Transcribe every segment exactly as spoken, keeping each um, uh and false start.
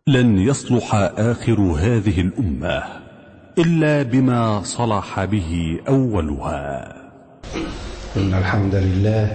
لن يصلح آخر هذه الأمة إلا بما صلح به أولها. إن الحمد لله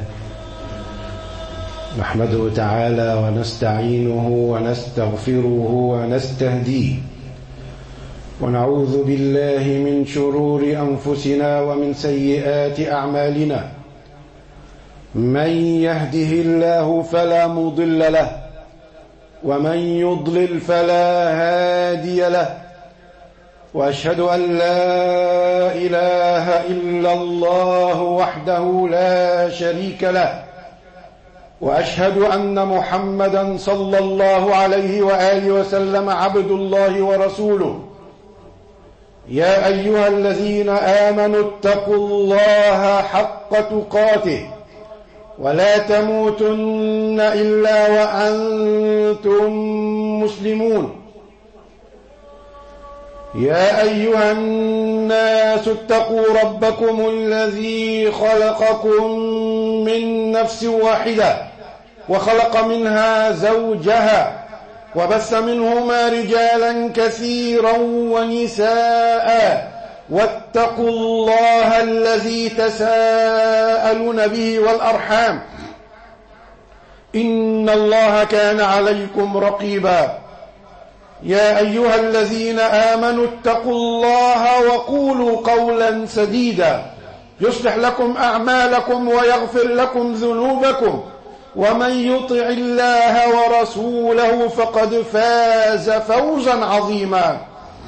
نحمده تعالى ونستعينه ونستغفره ونستهديه، ونعوذ بالله من شرور أنفسنا ومن سيئات أعمالنا. من يهده الله فلا مضل له، ومن يضلل فلا هادي له، وأشهد أن لا إله إلا الله وحده لا شريك له، وأشهد أن محمدا صلى الله عليه وآله وسلم عبد الله ورسوله. يا أيها الذين آمنوا اتقوا الله حق تقاته ولا تموتن إلا وأنتم مسلمون. يا أيها الناس اتقوا ربكم الذي خلقكم من نفس واحدة وخلق منها زوجها وبث منهما رجالا كثيرا ونساء، واتقوا الله الذي تساءلون به والأرحام إن الله كان عليكم رقيبا. يا أيها الذين آمنوا اتقوا الله وقولوا قولا سديدا يصلح لكم أعمالكم ويغفر لكم ذنوبكم، ومن يطع الله ورسوله فقد فاز فوزا عظيما.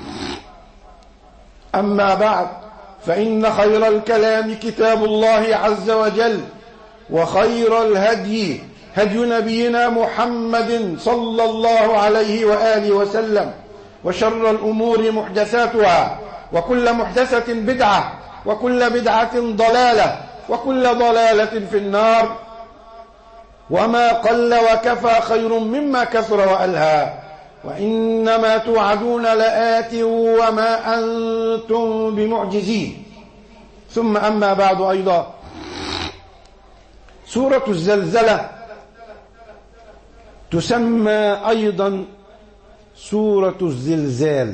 أما بعد، فإن خير الكلام كتاب الله عز وجل، وخير الهدي هدي نبينا محمد صلى الله عليه وآله وسلم، وشر الأمور محدثاتها، وكل محدثة بدعة، وكل بدعة ضلالة، وكل ضلالة في النار. وما قل وكفى خير مما كثر وألهى، وإنما توعدون لآت وما أنتم بمعجزين. ثم أما بعد، أيضا سورة الزلزلة تسمى أيضا سورة الزلزال.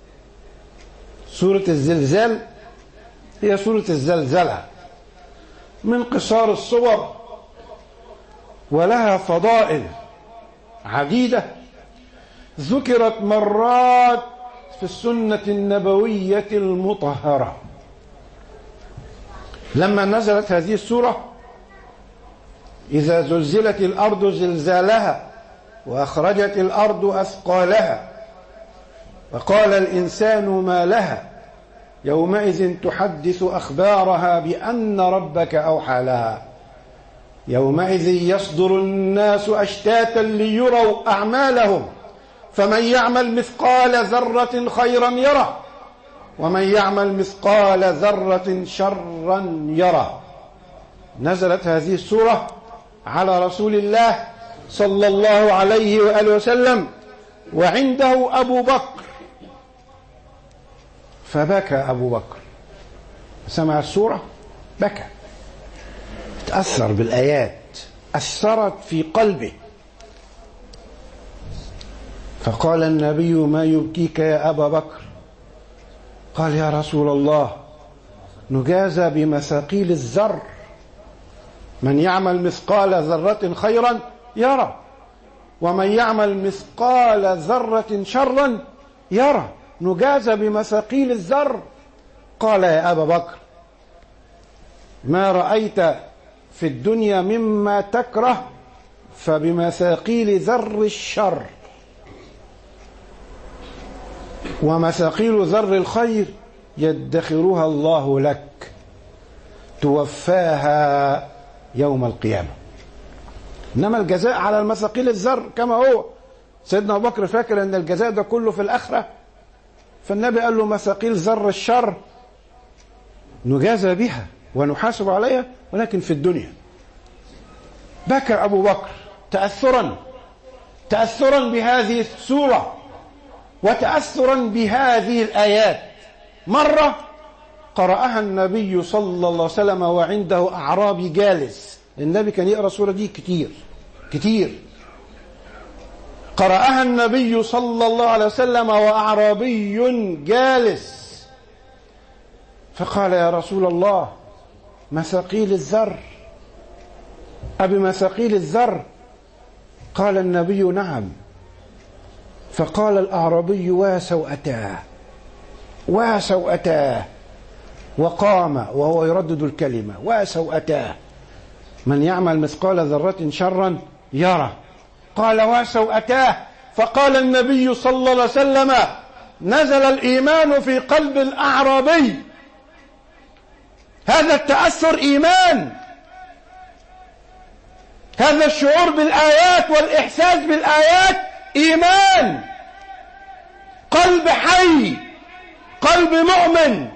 سورة الزلزال هي سورة الزلزلة من قصار الصور، ولها فضائل عديدة ذكرت مرات في السنة النبوية المطهرة. لما نزلت هذه السورة: إذا زلزلت الأرض زلزالها وأخرجت الأرض أثقالها وقال الإنسان ما لها يومئذ تحدث أخبارها بأن ربك أوحى لها يومئذ يصدر الناس أشتاتا ليروا أعمالهم فمن يعمل مثقال ذرة خيرا يره ومن يعمل مثقال ذرة شرا يره. نزلت هذه السورة على رسول الله صلى الله عليه وآله وسلم، وعنده أبو بكر، فبكى أبو بكر، سمع السورة بكى، تأثر بالآيات، أثرت في قلبه، فقال النبي: ما يبكيك يا أبا بكر؟ قال: يا رسول الله، نجازى بمثاقيل الذر، من يعمل مثقال ذرة خيرا يرى ومن يعمل مثقال ذرة شرا يرى، نجازى بمثاقيل الذر. قال: يا أبا بكر، ما رأيت في الدنيا مما تكره فبمثاقيل ذر الشر، ومثاقيل ذر الخير يدخرها الله لك توفاها يوم القيامة. إنما الجزاء على المثاقيل الذر كما هو. سيدنا أبو بكر فاكر أن الجزاء ده كله في الآخرة، فالنبي قال له: مثاقيل ذر الشر نجازى بها ونحاسب عليها، ولكن في الدنيا. بكى أبو بكر تأثرا تأثرا بهذه السورة وتأثرا بهذه الآيات. مرة قرأها النبي صلى الله عليه وسلم وعنده أعرابي جالس. النبي كان يقرأ السورة دي كتير كتير. قرأها النبي صلى الله عليه وسلم وأعرابي جالس، فقال يا رسول الله مثاقيل الذر، أبي مثاقيل الذر؟ قال النبي نعم. فقال الأعرابي وسوءتاه وسوءتاه، وقام وهو يردد الكلمة وسوءتاه، من يعمل مثقال ذرة شرا يرى. قال وسوءتاه، فقال النبي صلى الله عليه وسلم نزل الإيمان في قلب الأعرابي. هذا التأثر إيمان، هذا الشعور بالآيات والإحساس بالآيات إيمان، قلب حي، قلب مؤمن.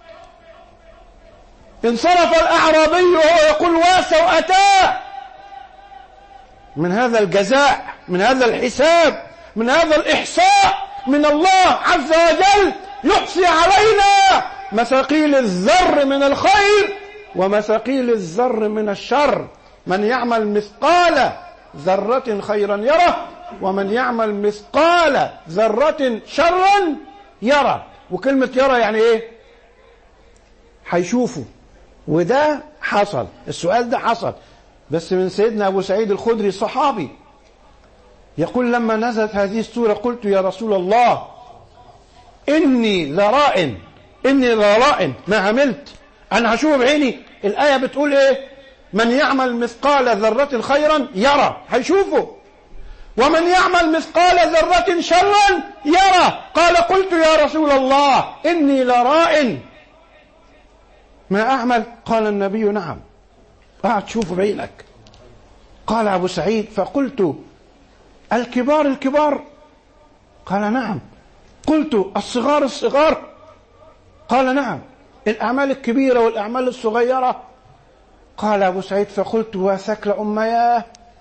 انصرف الأعرابي وهو يقول وسوءتاه، من هذا الجزاء، من هذا الحساب، من هذا الإحصاء من الله عز وجل، يحصي علينا مثاقيل الذر من الخير ومثاقيل الذر من الشر. من يعمل مثقال ذرة خيرا يره، ومن يعمل مثقال ذرة شرا يره. وكلمة يرى يعني ايه؟ هيشوفوا. وده حصل، السؤال ده حصل، بس من سيدنا أبو سعيد الخدري صحابي يقول لما نزلت هذه السورة قلت يا رسول الله إني لرائن إني لرائن ما عملت، أنا هشوف بعيني. الآية بتقول إيه؟ من يعمل مثقال ذرة خيرا يرى، هيشوفه، ومن يعمل مثقال ذرة شرا يرى. قال قلت يا رسول الله إني لرائن ما أعمل. قال النبي نعم، قاعد تشوف بعينك. قال أبو سعيد فقلت الكبار الكبار؟ قال نعم. قلت الصغار الصغار؟ قال نعم. الأعمال الكبيرة والأعمال الصغيرة؟ قال أبو سعيد فقلت وثكل أمياه،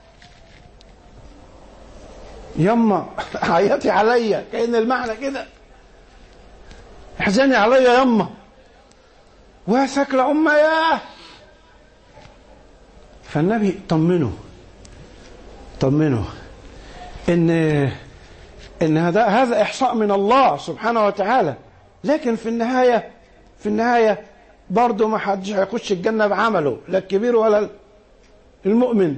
يما عيطي عليا، كأن المعنى كده احزني عليا يما، وثكل أمياه. فالنبي طمنه طمنه ان ان هذا هذا احصاء من الله سبحانه وتعالى، لكن في النهايه في النهايه برضه ما حدش هيخش الجنه بعمله، لا الكبير ولا المؤمن.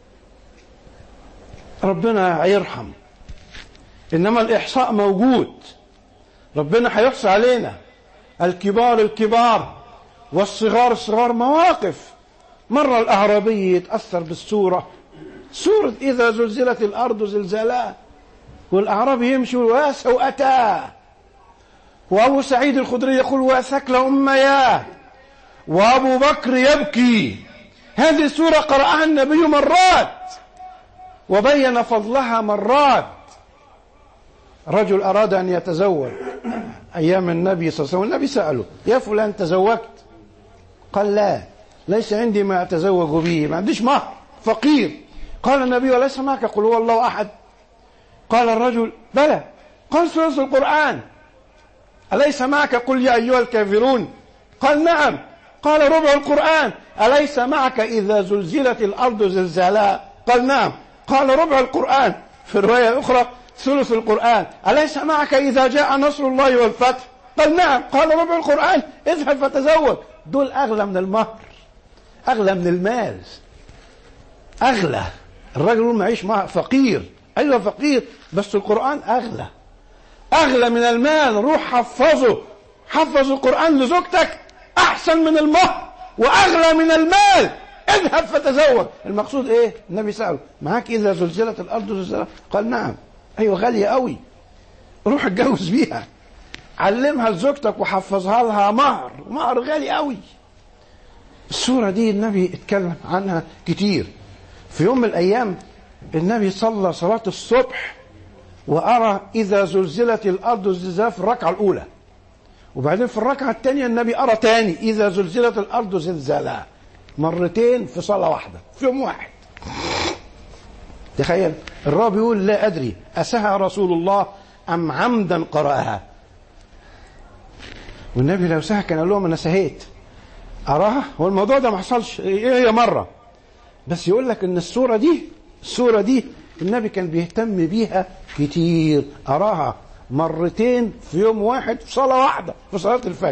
ربنا هيرحم، انما الاحصاء موجود، ربنا هيحصي علينا. الكبار الكبار والصغار الصغار. مواقف، مرة الأعرابي يتأثر بالسورة، سورة إذا زلزلت الأرض زلزالها، والأعرابي يمشي وسوءتاه، وأبو سعيد الخدري يقول وثكل أمياه، وأبو بكر يبكي. هذه السورة قرأها النبي مرات وبين فضلها مرات. رجل أراد أن يتزوج أيام النبي صلى الله عليه وسلم، النبي سأله يا فلان تزوجت؟ قال لا، ليس عندي ما أتزوج به، ما عنديش مهر، فقير. قال النبي وليس معك قل هو الله أحد؟ قال الرجل بلى. قال ثلث القرآن. أليس معك قل يا أيها الكافرون؟ قال نعم. قال ربع القرآن. أليس معك إذا زلزلت الأرض زلزالها؟ قال نعم. قال ربع القرآن. في الرواية الأخرى ثلث القرآن. أليس معك إذا جاء نصر الله والفتح؟ قال نعم. قال ربع القرآن. اذهب فتزوج. دول أغلى من المهر، أغلى من المال، أغلى. الراجل يقول معيش مهر، فقير، أيوة فقير، بس القرآن أغلى، أغلى من المال. روح حفظه، حفظ القرآن لزوجتك أحسن من المهر وأغلى من المال. اذهب فتزوج. المقصود إيه؟ النبي سأله معاك إذا زلزلت الأرض زلزالها؟ قال نعم. أيوة غالية قوي، روح اتجوز بيها، علمها لزوجتك وحفظها لها مهر، مهر غالي قوي. السورة دي النبي اتكلم عنها كتير. في يوم من الأيام النبي صلى صلاة الصبح وأرى إذا زلزلت الأرض زلزالها في الركعة الأولى، وبعدين في الركعة الثانية النبي أرى تاني إذا زلزلت الأرض زلزالها، مرتين في صلاة واحدة في يوم واحد. تخيل. الراوي بيقول لا أدري أسهى رسول الله أم عمدا قرأها. والنبي لو سهى كان قال لهم أنا سهيت أراها. هو الموضوع ده ما حصلش، هي مرة بس. يقول لك إن السورة دي السورة دي النبي كان بيهتم بيها كتير، أراها مرتين في يوم واحد في صلاة واحدة في صلاة الفجر.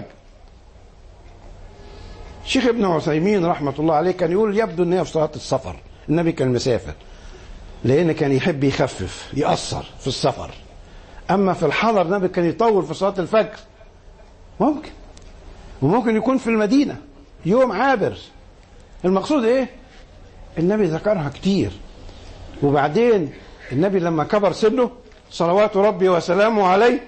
الشيخ ابن عثيمين رحمة الله عليه كان يقول يبدو ان هي في صلاة السفر، النبي كان مسافر لأن كان يحب يخفف يقصر في السفر. أما في الحضر النبي كان يطول في صلاة الفجر، ممكن وممكن يكون في المدينة يوم عابر. المقصود ايه؟ النبي ذكرها كتير. وبعدين النبي لما كبر سنه صلوات ربي وسلامه عليه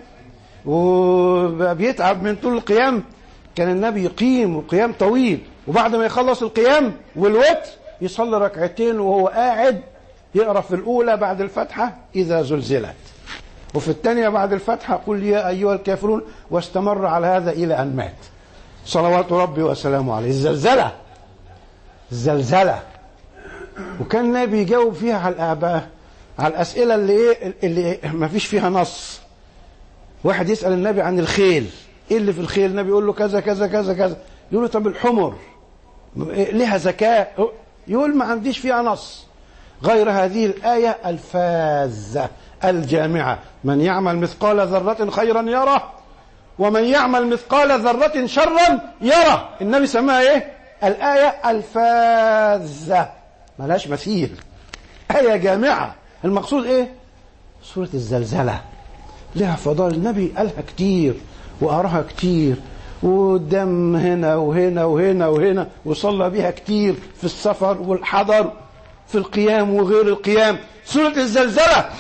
وبيتعب من طول القيام، كان النبي يقيم وقيام طويل، وبعد ما يخلص القيام والوتر يصلي ركعتين وهو قاعد يقرأ في الأولى بعد الفتحة إذا زلزلت، وفي الثانية بعد الفتحة قل يا أيها الكافرون، واستمر على هذا إلى أن مات صلوات ربي وسلامه عليه. الزلزلة الزلزلة وكان النبي يجاوب فيها على على الأسئلة اللي إيه اللي ما فيش فيها نص. واحد يسأل النبي عن الخيل، إيه اللي في الخيل؟ النبي يقول له كذا كذا كذا كذا. يقول له طب الحمر لها زكاة؟ يقول ما عنديش فيها نص غير هذه الآية الفاذة الجامعة: من يعمل مثقال ذرة خيرا يره ومن يعمل مثقال ذرة شرا يره. النبي سماها ايه؟ الآية الفاذة، ملهاش مثيل، آية جامعة. المقصود ايه؟ سورة الزلزلة لها فضائل، النبي قالها كتير وقراها كتير، ودم هنا وهنا وهنا وهنا، وصلى بها كتير في السفر والحضر، في القيام وغير القيام. سورة الزلزلة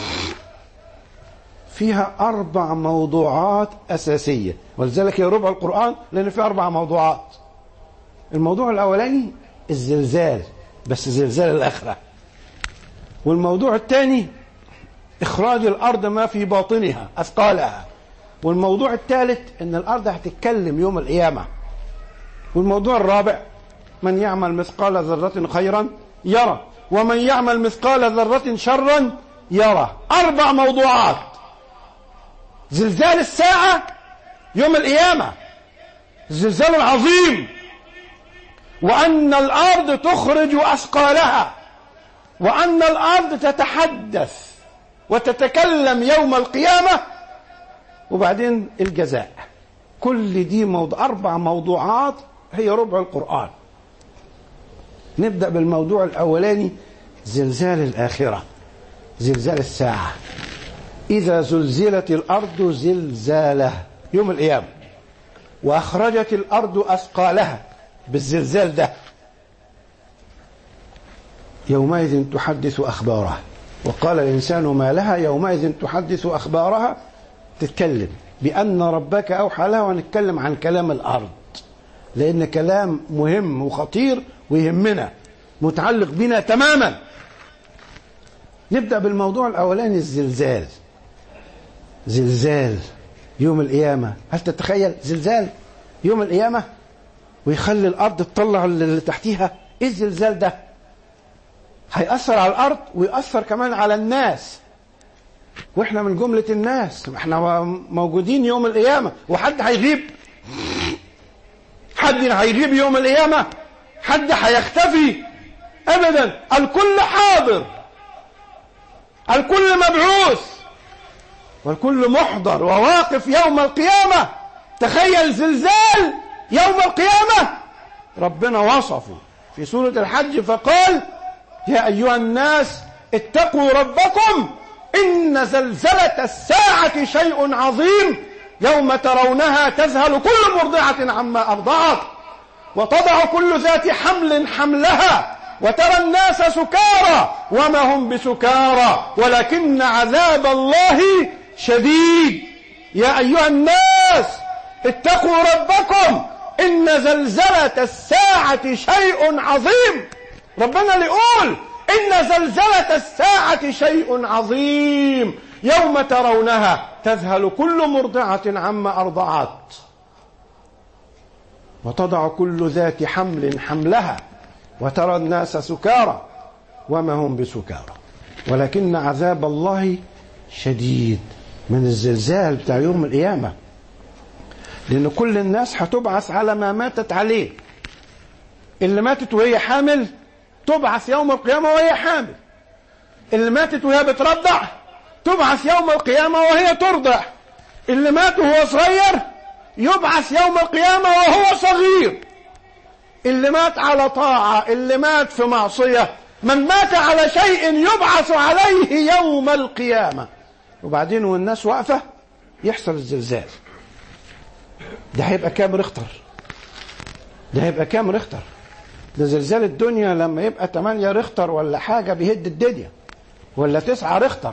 فيها أربع موضوعات أساسية، ولذلك هي ربع القرآن لأن فيها أربع موضوعات. الموضوع الأولاني الزلزال، بس زلزال الآخرة. والموضوع الثاني إخراج الأرض ما في باطنها أثقالها. والموضوع الثالث إن الأرض هتتكلم يوم القيامة. والموضوع الرابع من يعمل مثقال ذرة خيرا يرى ومن يعمل مثقال ذرة شرا يرى. أربع موضوعات: زلزال الساعة يوم القيامة، الزلزال العظيم، وأن الأرض تخرج أثقالها، وأن الأرض تتحدث وتتكلم يوم القيامة، وبعدين الجزاء. كل دي موضوع أربع موضوعات هي ربع القرآن. نبدأ بالموضوع الأولاني: زلزال الآخرة، زلزال الساعة. إذا زلزلت الأرض زلزالها يوم القيامة، وأخرجت الأرض أثقالها بالزلزال ده، يومئذ تحدث أخبارها. وقال الإنسان ما لها يومئذ تحدث أخبارها، تتكلم بأن ربك أوحى لها. ونتكلم عن كلام الأرض لأن كلام مهم وخطير ويهمنا، متعلق بنا تماما. نبدأ بالموضوع الأولاني: الزلزال. زلزال يوم القيامة. هل تتخيل زلزال يوم القيامة ويخلي الأرض تطلع اللي تحتيها؟ إيه الزلزال ده؟ هيأثر على الأرض ويأثر كمان على الناس، وإحنا من جملة الناس، إحنا موجودين يوم القيامة. وحد هيغيب؟ حد هيغيب يوم القيامة؟ حد هيختفي؟ أبدا، الكل حاضر، الكل مبعوث، والكل محضر وواقف يوم القيامة. تخيل زلزال يوم القيامة، ربنا وصفه في سورة الحج فقال: يا أيها الناس اتقوا ربكم إن زلزلة الساعة شيء عظيم يوم ترونها تذهل كل مرضعة عما أرضعت وتضع كل ذات حمل حملها وترى الناس سكارى وما هم بسكارى ولكن عذاب الله شديد. يا أيها الناس اتقوا ربكم إن زلزلة الساعة شيء عظيم. ربنا اللي يقول إن زلزلة الساعة شيء عظيم يوم ترونها تذهل كل مرضعة عما أرضعت وتضع كل ذات حمل حملها وترى الناس سكارى وما هم بسكارى ولكن عذاب الله شديد. من الزلزال بتاع يوم القيامة، لأن كل الناس هتبعث على ما ماتت عليه. اللي ماتت وهي حامل تبعث يوم القيامة وهي حامل، اللي ماتت وهي بترضع تبعث يوم القيامة وهي ترضع. اللي مات وهو صغير يبعث يوم القيامة وهو صغير. اللي مات على طاعة، اللي مات في معصية، من مات على شيء يبعث عليه يوم القيامة. وبعدين والناس واقفة يحصل الزلزال. ده هيبقى كام ريختر؟ ده هيبقى كام ريختر؟ ده زلزال الدنيا لما يبقى تمانية ريختر ولا حاجة بيهد الدنيا، ولا تسعة ريختر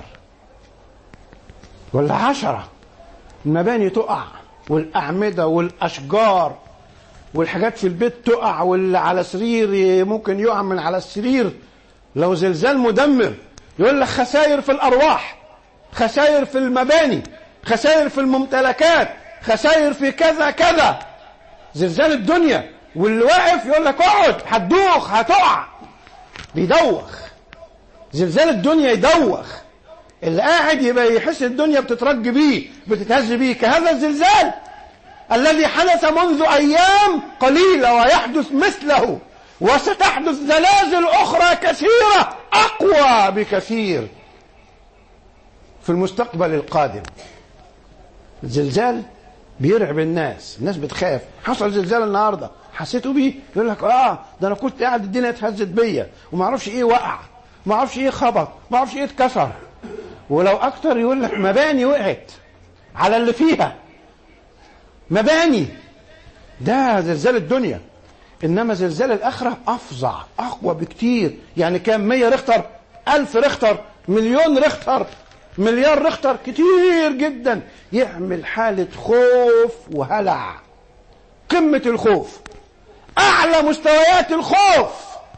ولا عشرة. المباني تقع، والأعمدة والأشجار والحاجات في البيت تقع، واللي على سرير ممكن يقع من على السرير لو زلزال مدمر. يقول لك خسائر في الأرواح، خسائر في المباني، خسائر في الممتلكات، خسائر في كذا كذا. زلزال الدنيا، واللي واقف يقول لك اقعد هتدوخ هتقع، بيدوخ. زلزال الدنيا يدوخ. اللي قاعد يبقى يحس الدنيا بتترج بيه، بتتهز بيه. كهذا الزلزال الذي حدث منذ أيام قليلة ويحدث مثله، وستحدث زلازل أخرى كثيرة أقوى بكثير في المستقبل القادم. الزلزال بيرعب الناس، الناس بتخاف. حصل زلزال النهارده حسيتوا بيه؟ يقول لك اه ده انا كنت قاعد الدنيا اتهزت بيا وما اعرفش ايه وقع، ما اعرفش ايه خبط، ما اعرفش ايه اتكسر. ولو اكتر يقول لك مباني وقعت على اللي فيها، مباني. ده زلزال الدنيا. انما زلزال الاخره افظع، اقوى بكتير. يعني كام؟ مية ريختر، الف ريختر، مليون ريختر، مليار ريختر، كتير جدا. يعمل حالة خوف وهلع، قمة الخوف، اعلى مستويات الخوف.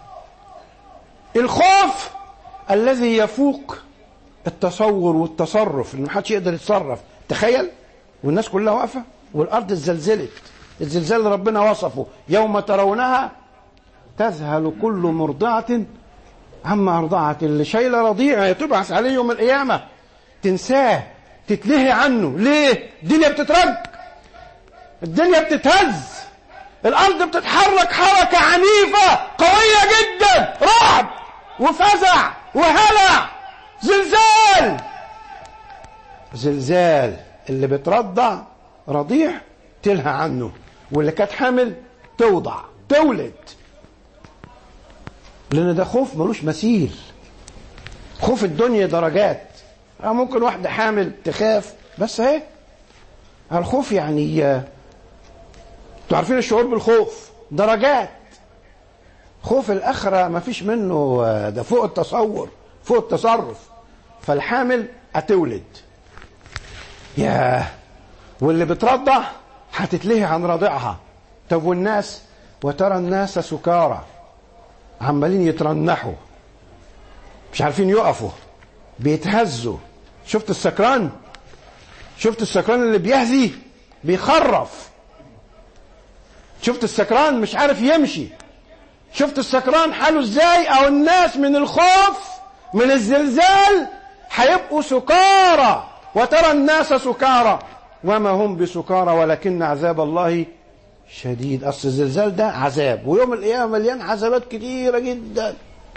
الخوف الذي يفوق التصور والتصرف، ان محدش يقدر يتصرف. تخيل والناس كلها واقفة والارض اتزلزلت، الزلزال اللي ربنا وصفه يوم ترونها تذهل كل مرضعة عما ارضعت. اللي شايله رضيع تبعث عليه يوم القيامة، تنساه، تتلهي عنه. ليه؟ الدنيا بتترج، الدنيا بتتهز، الارض بتتحرك حركة عنيفة قوية جدا، رعب وفزع وهلع. زلزال، زلزال. اللي بترضع رضيع تلهى عنه، واللي كانت حامل توضع تولد. لان ده خوف ملوش مثيل. خوف الدنيا درجات. ممكن واحدة حامل تخاف بس اهي. الخوف يعني انتوا عارفين الشعور بالخوف درجات. خوف الآخرة ما فيش منه، ده فوق التصور، فوق التصرف. فالحامل هتولد، ياه، واللي بترضع هتتلهي عن رضيعها. طب والناس؟ وترى الناس سكارى، عمالين يترنحوا، مش عارفين يقفوا، بيتهزوا. شفت السكران؟ شفت السكران اللي بيهزي بيخرف؟ شفت السكران مش عارف يمشي؟ شفت السكران حاله ازاي؟ او الناس من الخوف من الزلزال هيبقوا سكارى. وترى الناس سكارى وما هم بسكارى ولكن عذاب الله شديد. اصل الزلزال ده عذاب، ويوم القيامة مليان عذابات كتيرة جدا.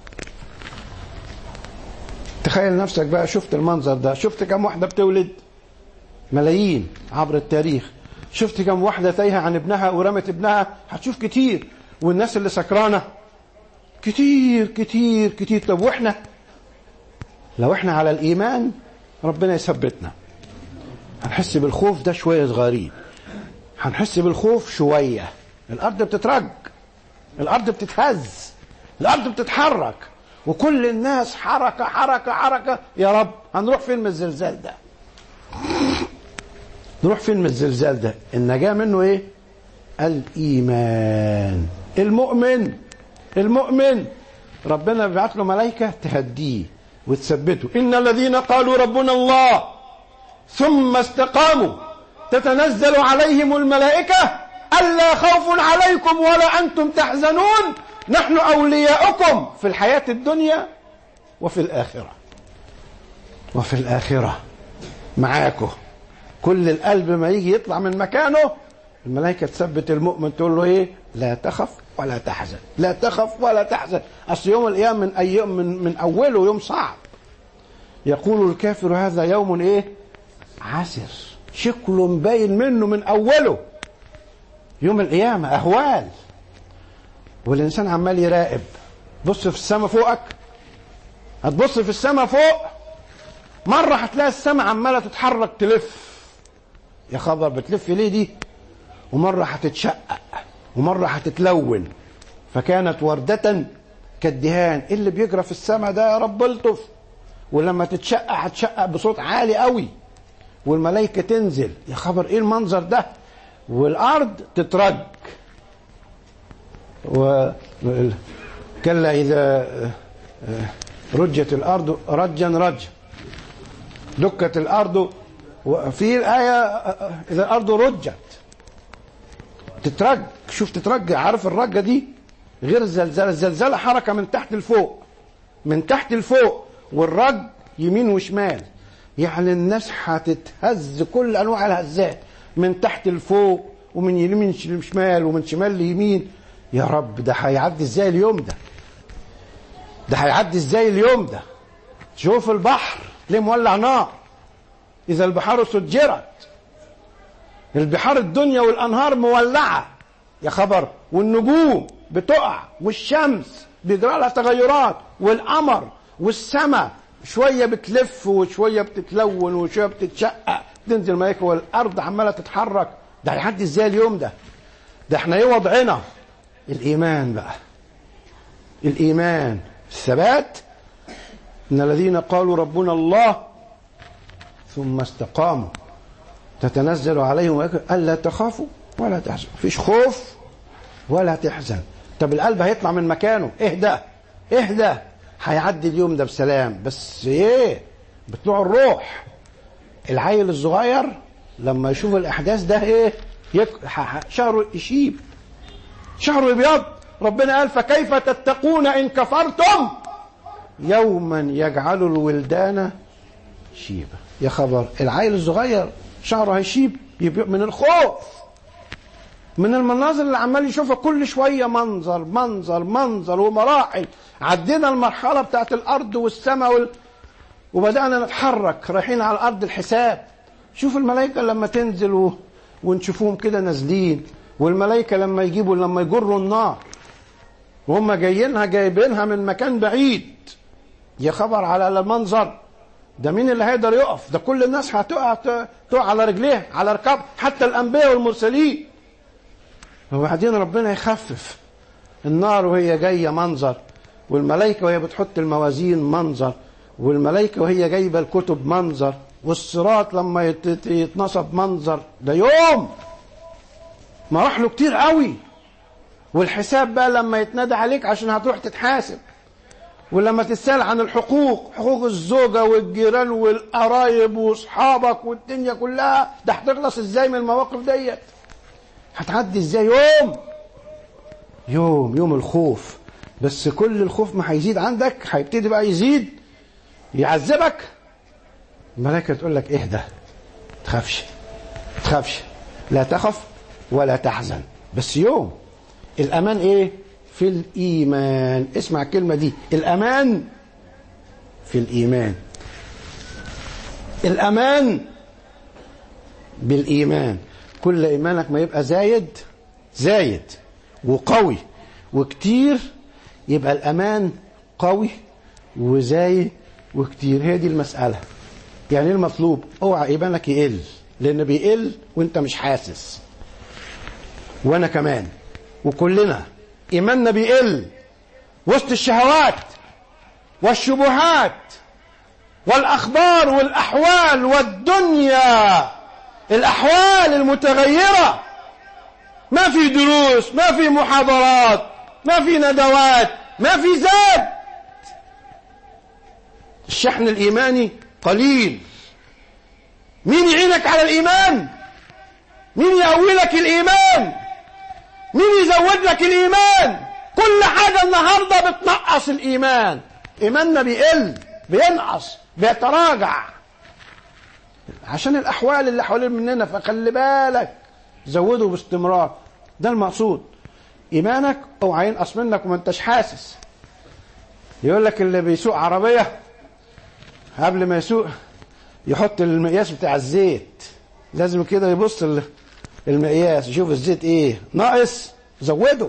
تخيل نفسك بقى، شفت المنظر ده، شفت كم واحدة بتولد؟ ملايين عبر التاريخ. شفت كم واحدة تايهة عن ابنها ورمت ابنها؟ هتشوف كتير. والناس اللي سكرانة كتير كتير كتير. طب واحنا لو احنا على الإيمان ربنا يثبتنا، هنحس بالخوف ده شوية صغيرين، هنحس بالخوف شوية. الأرض بتترج، الأرض بتتهز، الأرض بتتحرك، وكل الناس حركة حركة حركة. يا رب هنروح فين من الزلزال ده؟ نروح فين من الزلزال ده؟ النجاة منه ايه؟ الإيمان. المؤمن، المؤمن ربنا بيبعت له ملائكة تهديه وتثبته. إن الذين قالوا ربنا الله ثم استقاموا تتنزل عليهم الملائكة ألا خوف عليكم ولا أنتم تحزنون نحن أولياؤكم في الحياة الدنيا وفي الآخرة. وفي الآخرة معاكم. كل القلب ما يجي يطلع من مكانه الملائكة تثبت المؤمن، تقول له ايه؟ لا تخف ولا تحزن، لا تخف ولا تحزن. اصل يوم القيامة من ايام من, من اوله يوم صعب، يقول الكافر هذا يوم ايه عسر، شكله مبين منه من اوله. يوم القيامة اهوال، والانسان عمال يراقب. بص في السماء فوقك، هتبص في السماء فوق مرة هتلاقي السماء عمالة تتحرك تلف، يا خبر بتلف ليه دي؟ ومرة هتتشقق ومرة هتتلون، فكانت وردة كالدهان. ايه اللي بيجرى في السماء ده يا رب الطف؟ ولما تتشقق هتشقق بصوت عالي قوي، والملائكة تنزل، يا خبر ايه المنظر ده؟ والارض تترج، وكلا اذا رجت الارض رجا رجا دكت الارض. وفي الايه اذا الارض رجت تترج. شوف تترج، عارف الرجه دي غير الزلزال. الزلزال حركه من تحت لفوق، من تحت لفوق، والرج يمين وشمال، يعني الناس هتتهز كل انواع الهزات من تحت لفوق ومن يمين لشمال ومن شمال ليمين. يا رب ده هيعدي ازاي اليوم ده؟ ده هيعدي ازاي اليوم ده؟ شوف البحر ليه مولع نار، اذا البحار سجرت، البحار الدنيا والانهار مولعه، يا خبر، والنجوم بتقع، والشمس بيجرى لها تغيرات، والقمر، والسماء شويه بتلف وشويه بتتلون وشويه بتتشقق، تنزل ملائكه، والارض عماله تتحرك. ده هيعدي ازاي اليوم ده؟ ده احنا ايه وضعنا؟ الايمان بقى، الايمان، الثبات. ان الذين قالوا ربنا الله ثم استقاموا تتنزل عليهم الا تخافوا ولا تحزنوا. مفيش خوف ولا تحزن. طب القلب هيطلع من مكانه، اهدى اهدى، هيعدي اليوم ده بسلام. بس ايه؟ بطلوع الروح. العيل الصغير لما يشوف الاحداث ده ايه؟ يك... شعره يشيب، شعره يبيض. ربنا قال فكيف تتقون ان كفرتم يوما يجعل الولدان شيبا. يا خبر، العيل الصغير شعره هيشيب من الخوف، من المناظر اللي عمال يشوفها كل شويه، منظر منظر منظر ومراحل. عدينا المرحله بتاعت الارض والسماء وال... وبدانا نتحرك رايحين على الارض الحساب. شوف الملائكه لما تنزل و... ونشوفهم كده نازلين، والملائكه لما يجيبوا لما يجروا النار وهم جايينها جايبينها من مكان بعيد. يا خبر على المنظر ده، مين اللي هيقدر يقف؟ ده كل الناس هتقع تقع على رجليها على ركاب، حتى الانبياء والمرسلين. وبعدين ربنا يخفف النار وهي جايه منظر، والملائكه وهي بتحط الموازين منظر، والملائكه وهي جايبه الكتب منظر، والصراط لما يتنصب منظر. ده يوم مراحله كتير قوي. والحساب بقى لما يتنادى عليك عشان هتروح تتحاسب، ولما تسأل عن الحقوق، حقوق الزوجة والجيران والقرايب واصحابك والدنيا كلها، ده هتخلص ازاي من المواقف ديت؟ هتعدي ازاي يوم يوم يوم الخوف. بس كل الخوف ما هيزيد عندك، هيبتدي بقى يزيد يعذبك. الملائكة تقول لك اهدى، تخافش تخافش، لا تخف ولا تحزن. بس يوم الأمان إيه؟ في الإيمان. اسمع الكلمة دي، الأمان في الإيمان. الأمان بالإيمان. كل إيمانك ما يبقى زايد زايد وقوي وكتير، يبقى الأمان قوي وزايد وكتير. هي دي المسألة. يعني ايه المطلوب؟ اوعى إيمانك يقل، لأن بيقل وانت مش حاسس، وانا كمان وكلنا ايماننا بيقل وسط الشهوات والشبهات والاخبار والاحوال والدنيا، الاحوال المتغيره. ما في دروس، ما في محاضرات، ما في ندوات، ما في زاد. الشحن الايماني قليل. مين يعينك على الايمان؟ مين يقوي لك الايمان؟ مين يزود لك الايمان؟ كل حاجه النهارده بتنقص الايمان. ايماننا بيقل، بينقص، بيتراجع عشان الاحوال اللي حوالين مننا. فخلي بالك، زوده باستمرار. ده المقصود. ايمانك اوعى ينقص منك وما انتش حاسس. يقول لك اللي بيسوق عربيه قبل ما يسوق يحط المقياس بتاع الزيت، لازم كده يبص المقياس يشوف الزيت ايه ناقص زوده.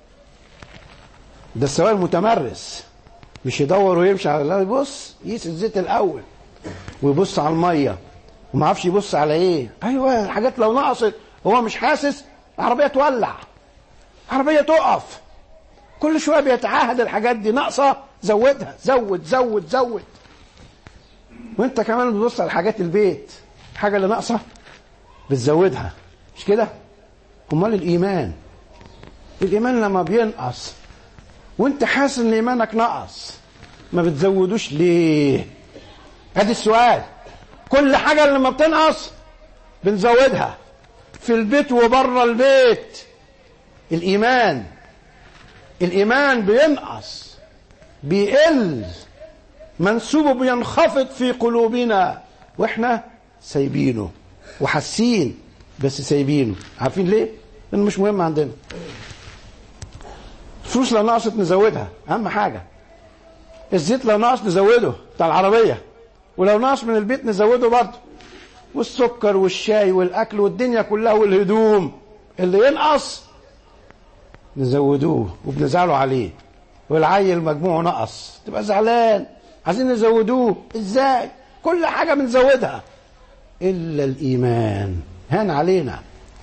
ده السواق المتمرس مش يدور ويمشي على، لا يبص يقيس الزيت الاول ويبص على الميه وما عرفش يبص على ايه. ايوه الحاجات لو نقصت هو مش حاسس، عربيه تولع، عربيه تقف. كل شويه بيتعاهد الحاجات دي ناقصه زودها، زود زود زود. وانت كمان بتبص على حاجات البيت، الحاجه اللي ناقصه بتزودها، مش كده؟ امال الايمان، الايمان لما بينقص وانت حاسس ان ايمانك نقص ما بتزودوش ليه؟ ادي السؤال. كل حاجه لما بتنقص بنزودها في البيت وبره البيت. الايمان الايمان بينقص، بيقل، منسوبه بينخفض في قلوبنا واحنا سايبينه وحاسين بس سايبينه. عارفين ليه؟ لانه مش مهم عندنا. الفلوس لو نقصت نزودها، اهم حاجه. الزيت لو نقص نزوده بتاع العربيه، ولو نقص من البيت نزوده برضه، والسكر والشاي والاكل والدنيا كلها والهدوم اللي ينقص نزودوه وبنزعلوا عليه. والعيل مجموعه نقص تبقى زعلان، عايزين نزودوه. ازاي؟ كل حاجه بنزودها الا الايمان. هان علينا،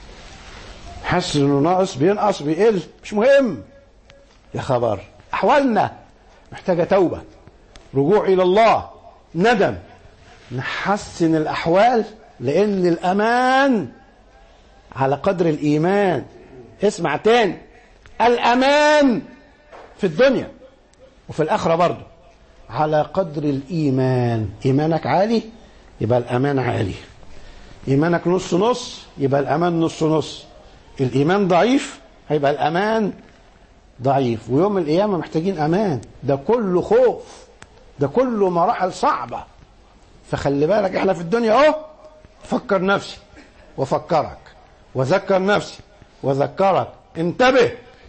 حاسس انه ناقص، بينقص بيقل، مش مهم. يا خبر، احوالنا محتاجه توبه، رجوع الى الله، ندم، نحسن الاحوال، لان الامان على قدر الايمان. اسمع تاني، الامان في الدنيا وفي الاخره برضه على قدر الايمان. ايمانك عالي يبقى الامان عالي، ايمانك نص نص يبقى الامان نص نص، الايمان ضعيف هيبقى الامان ضعيف. ويوم القيامه محتاجين امان. ده كله خوف، ده كله مراحل صعبه. فخلي بالك احنا في الدنيا اهو، فكر نفسي وفكرك، وذكر نفسي وذكرك. انتبه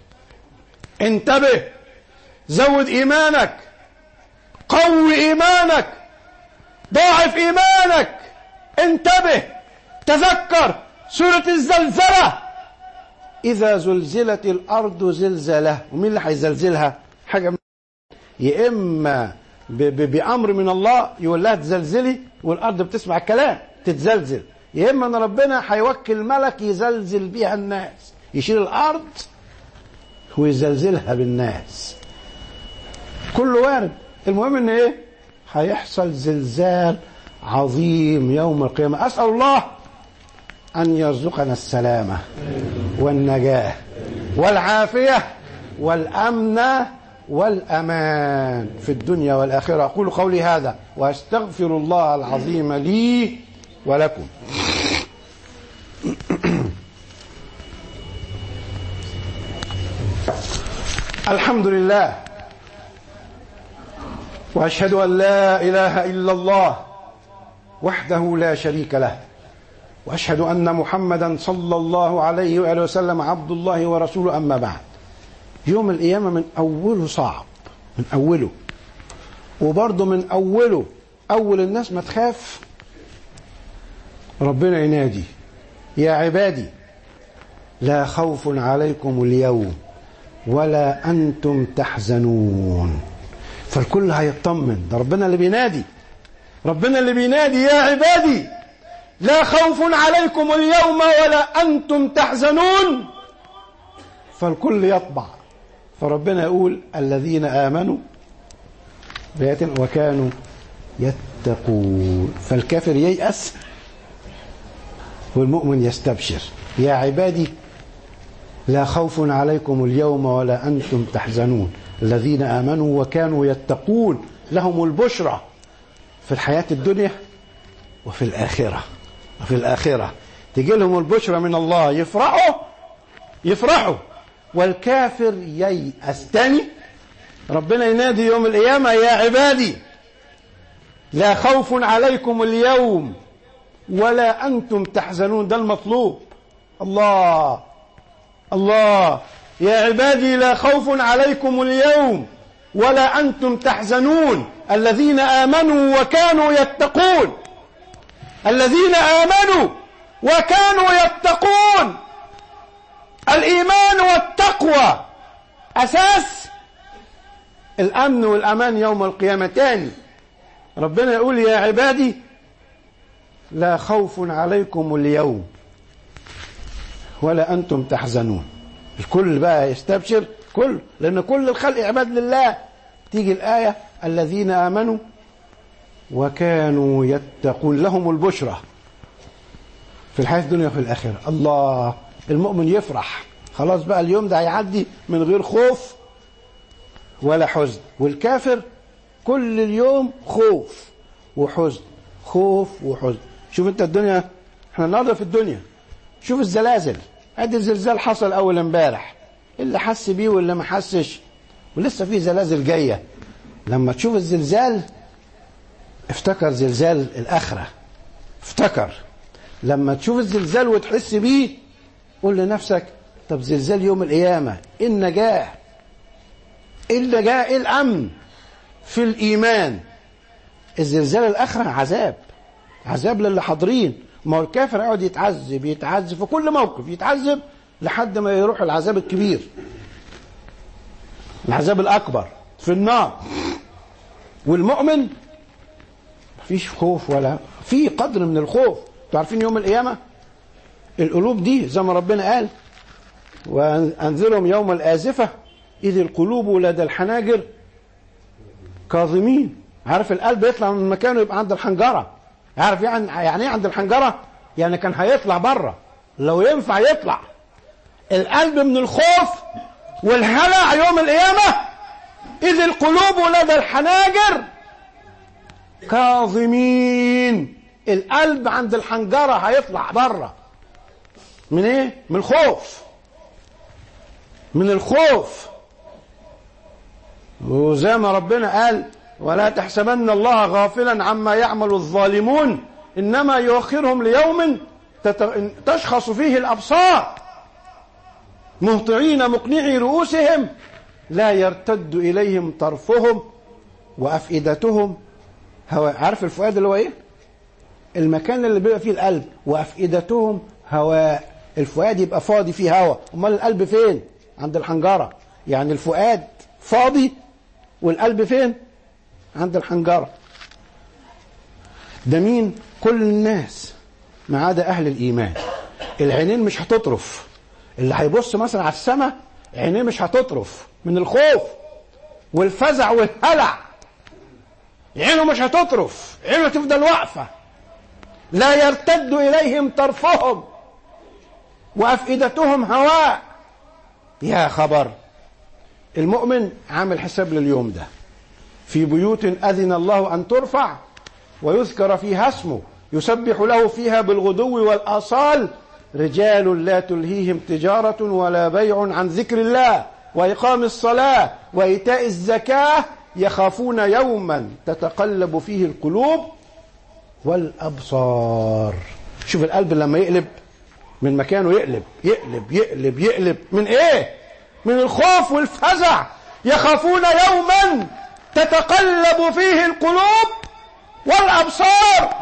انتبه، زود ايمانك، قوي ايمانك، ضاعف ايمانك. انتبه، تذكر سورة الزلزلة، اذا زلزلت الارض زلزالها. ومين اللي هيزلزلها؟ حاجه من يا اما ب ب بامر من الله يقول لها تزلزلي والارض بتسمع الكلام تتزلزل، يا اما ان ربنا هيوكل ملك يزلزل بيها الناس، يشيل الارض ويزلزلها بالناس. كله وارد. المهم ان ايه؟ هيحصل زلزال عظيم يوم القيامه. اسال الله ان يرزقنا السلامه والنجاه والعافيه والامن والامان في الدنيا والاخره. اقول قولي هذا واستغفر الله العظيم لي ولكم. الحمد لله، واشهد ان لا اله الا الله وحده لا شريك له، واشهد ان محمدا صلى الله عليه واله وسلم عبد الله ورسوله. اما بعد، يوم القيامه من اوله صعب، من اوله، وبرضه من اوله اول الناس ما تخاف ربنا ينادي يا عبادي لا خوف عليكم اليوم ولا أنتم تحزنون. فالكل هيطمن، ده ربنا اللي بينادي، ربنا اللي بينادي يا عبادي لا خوف عليكم اليوم ولا أنتم تحزنون. فالكل يطبع، فربنا يقول الذين آمنوا وكانوا يتقون. فالكافر ييأس والمؤمن يستبشر. يا عبادي لا خوف عليكم اليوم ولا أنتم تحزنون الذين آمنوا وكانوا يتقون لهم البشرى في الحياة الدنيا وفي الآخرة. وفي الآخرة تجي لهم البشرى من الله، يفرحوا يفرحوا والكافر ييأس. تاني ربنا ينادي يوم القيامة يا عبادي لا خوف عليكم اليوم ولا أنتم تحزنون. ده المطلوب. الله الله، يا عبادي لا خوف عليكم اليوم ولا أنتم تحزنون الذين آمنوا وكانوا يتقون الذين آمنوا وكانوا يتقون. الإيمان والتقوى أساس الأمن والأمان يوم القيامة. تاني ربنا يقول يا عبادي لا خوف عليكم اليوم ولا أنتم تحزنون. الكل بقى يستبشر، كل لأن كل الخلق عباد لله. تيجي الآية الذين آمنوا وكانوا يتقون لهم البشرى في الحياة الدنيا وفي الآخرة. الله، المؤمن يفرح خلاص بقى اليوم ده هيعدي من غير خوف ولا حزن. والكافر كل اليوم خوف وحزن خوف وحزن. شوف انت الدنيا، احنا النهارده في الدنيا شوف الزلازل. ادي الزلزال حصل اول امبارح، اللي حس بيه واللي ما حسش، ولسه في زلازل جايه. لما تشوف الزلزال افتكر زلزال الاخره، افتكر لما تشوف الزلزال وتحس بيه قول لنفسك طب زلزال يوم القيامه ايه النجاه؟ ايه النجاه؟ ايه الامن؟ في الايمان. الزلزال الاخره عذاب، عذاب للي حاضرين. ما هو الكافر يقعد يتعذب يتعذب في كل موقف، يتعذب لحد ما يروح العذاب الكبير، العذاب الاكبر في النار. والمؤمن مفيش خوف ولا في قدر من الخوف. انتوا عارفين يوم القيامه القلوب دي زي ما ربنا قال وانذرهم يوم الازفه اذ القلوب لدى الحناجر كاظمين. عارف القلب يطلع من مكانه يبقى عند الحنجره. عارف يعني يعني ايه عند الحنجره؟ يعني كان هيطلع بره لو ينفع يطلع. القلب من الخوف والهلع يوم القيامه اذ القلوب لدى الحناجر كاظمين. القلب عند الحنجره هيطلع بره من ايه؟ من الخوف، من الخوف. وزي ما ربنا قال ولا تحسبن الله غافلا عما يعمل الظالمون انما يؤخرهم ليوم تشخص فيه الابصار مهطعين مقنعي رؤوسهم لا يرتد اليهم طرفهم وافئدتهم هواء. عارف الفؤاد اللي هو ايه؟ المكان اللي بيبقى فيه القلب. وافئدتهم هواء، الفؤاد يبقى فاضي فيه هواء. امال القلب فين؟ عند الحنجره. يعني الفؤاد فاضي والقلب فين؟ عند الحنجره. ده مين؟ كل الناس ما عدا اهل الايمان. العينين مش هتطرف. اللي هيبص مثلا على السماء عينيه مش هتطرف من الخوف والفزع والهلع. عينه مش هتطرف، عينه تفضل واقفه. لا يرتد اليهم طرفهم وافئدتهم هواء. يا خبر، المؤمن عامل حساب لليوم ده. في بيوت أذن الله أن ترفع ويذكر فيها اسمه يسبح له فيها بالغدو والآصال رجال لا تلهيهم تجارة ولا بيع عن ذكر الله وإقام الصلاة وإيتاء الزكاة يخافون يوما تتقلب فيه القلوب والأبصار. شوف القلب لما يقلب من مكانه، يقلب يقلب يقلب يقلب من ايه؟ من الخوف والفزع. يخافون يوما تتقلب فيه القلوب والأبصار.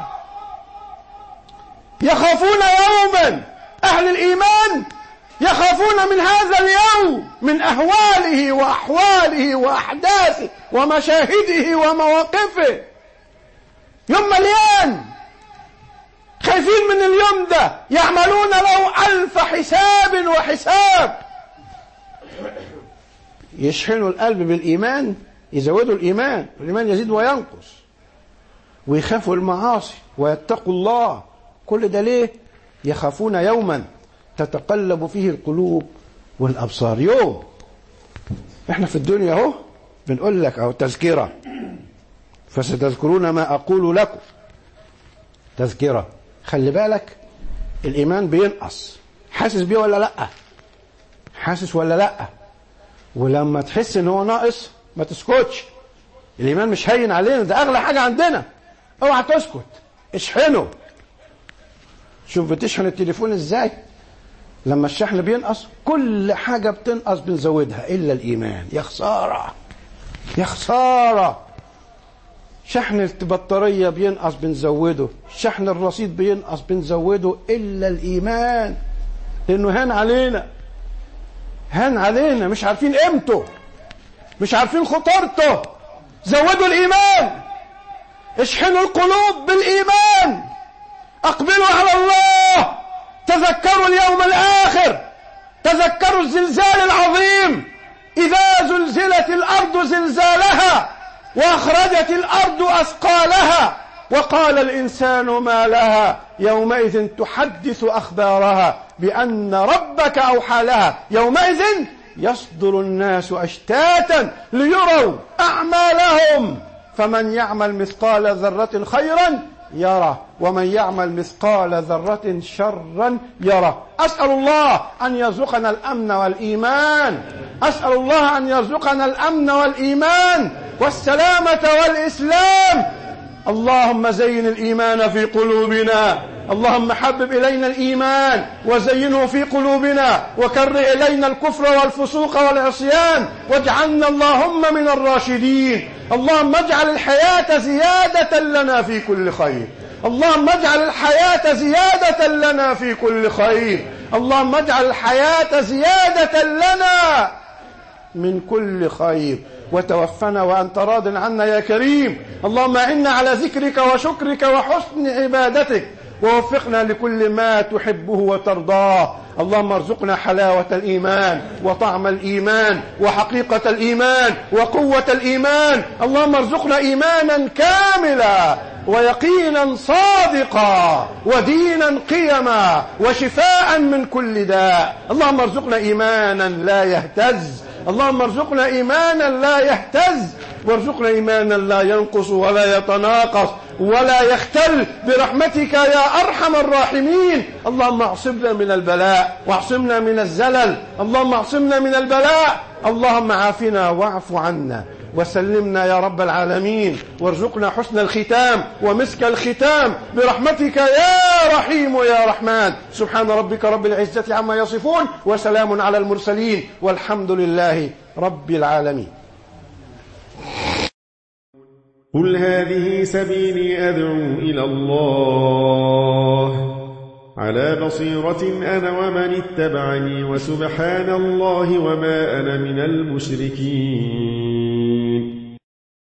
يخافون يوما، أهل الإيمان يخافون من هذا اليوم، من أهواله وأحواله وأحداثه ومشاهده ومواقفه. يوم مليان، خايفين من اليوم ده، يعملون له ألف حساب وحساب. يشحنوا القلب بالإيمان، يزودوا الإيمان، الإيمان يزيد وينقص، ويخافوا المعاصي ويتقوا الله. كل ده ليه؟ يخافون يوما تتقلب فيه القلوب والأبصار. يوم احنا في الدنيا اهو بنقول لك اهو تذكرة، فستذكرون ما أقول لكم. تذكرة. خلي بالك الإيمان بينقص. حاسس بيه ولا لأ؟ حاسس ولا لأ؟ ولما تحس ان هو ناقص ما تسكتش. الإيمان مش هين علينا، ده أغلى حاجة عندنا. اوعى تسكت، اشحنه. شوف بتشحن التليفون ازاي؟ لما الشحن بينقص كل حاجة بتنقص بنزودها إلا الإيمان. يا خسارة، يا خسارة، شحن البطارية بينقص بنزوده، شحن الرصيد بينقص بنزوده، إلا الإيمان، لأنه هان علينا، هان علينا، مش عارفين قيمته، مش عارفين خطورته. زودوا الإيمان، اشحنوا القلوب بالإيمان، أقبلوا على الله، تذكروا اليوم الآخر، تذكروا الزلزال العظيم، إذا زلزلت الأرض زلزالها وأخرجت الأرض أثقالها وقال الإنسان ما لها يومئذ تحدث أخبارها بأن ربك أوحى لها يومئذ يصدر الناس أشتاتا ليروا أعمالهم فمن يعمل مثقال ذرة خيرا يرى ومن يعمل مثقال ذرة شرا يرى. أسأل الله أن يرزقنا الأمن والإيمان، أسأل الله أن يرزقنا الأمن والإيمان والسلامة والإسلام. اللهم زين الإيمان في قلوبنا، اللهم حبب إلينا الإيمان وزينه في قلوبنا، وكر إلينا الكفر والفسوق والعصيان، واجعلنا اللهم من الراشدين. اللهم اجعل الحياة زيادة لنا في كل خير، اللهم اجعل الحياة زيادة لنا في كل خير، اللهم اجعل الحياة زيادة لنا من كل خير، وتوفنا وأنت راض عنا يا كريم. اللهم إنا على ذكرك وشكرك وحسن عبادتك، ووفقنا لكل ما تحبه وترضاه. اللهم ارزقنا حلاوة الإيمان وطعم الإيمان وحقيقة الإيمان وقوة الإيمان. اللهم ارزقنا إيمانا كاملا ويقينا صادقا ودينا قيما وشفاء من كل داء. اللهم ارزقنا إيمانا لا يهتز، اللهم ارزقنا إيمانا لا يهتز، وارزقنا إيمانا لا ينقص ولا يتناقص ولا يختل برحمتك يا أرحم الراحمين. اللهم اعصمنا من البلاء واعصمنا من الزلل، اللهم اعصمنا من البلاء، اللهم عافنا واعف عنا وسلمنا يا رب العالمين، وارزقنا حسن الختام ومسك الختام برحمتك يا رحيم يا رحمن. سبحان ربك رب العزة عما يصفون، وسلام على المرسلين، والحمد لله رب العالمين. قل هذه سبيلي أدعو إلى الله على بصيرة أنا ومن اتبعني، وسبحان الله وما أنا من المشركين.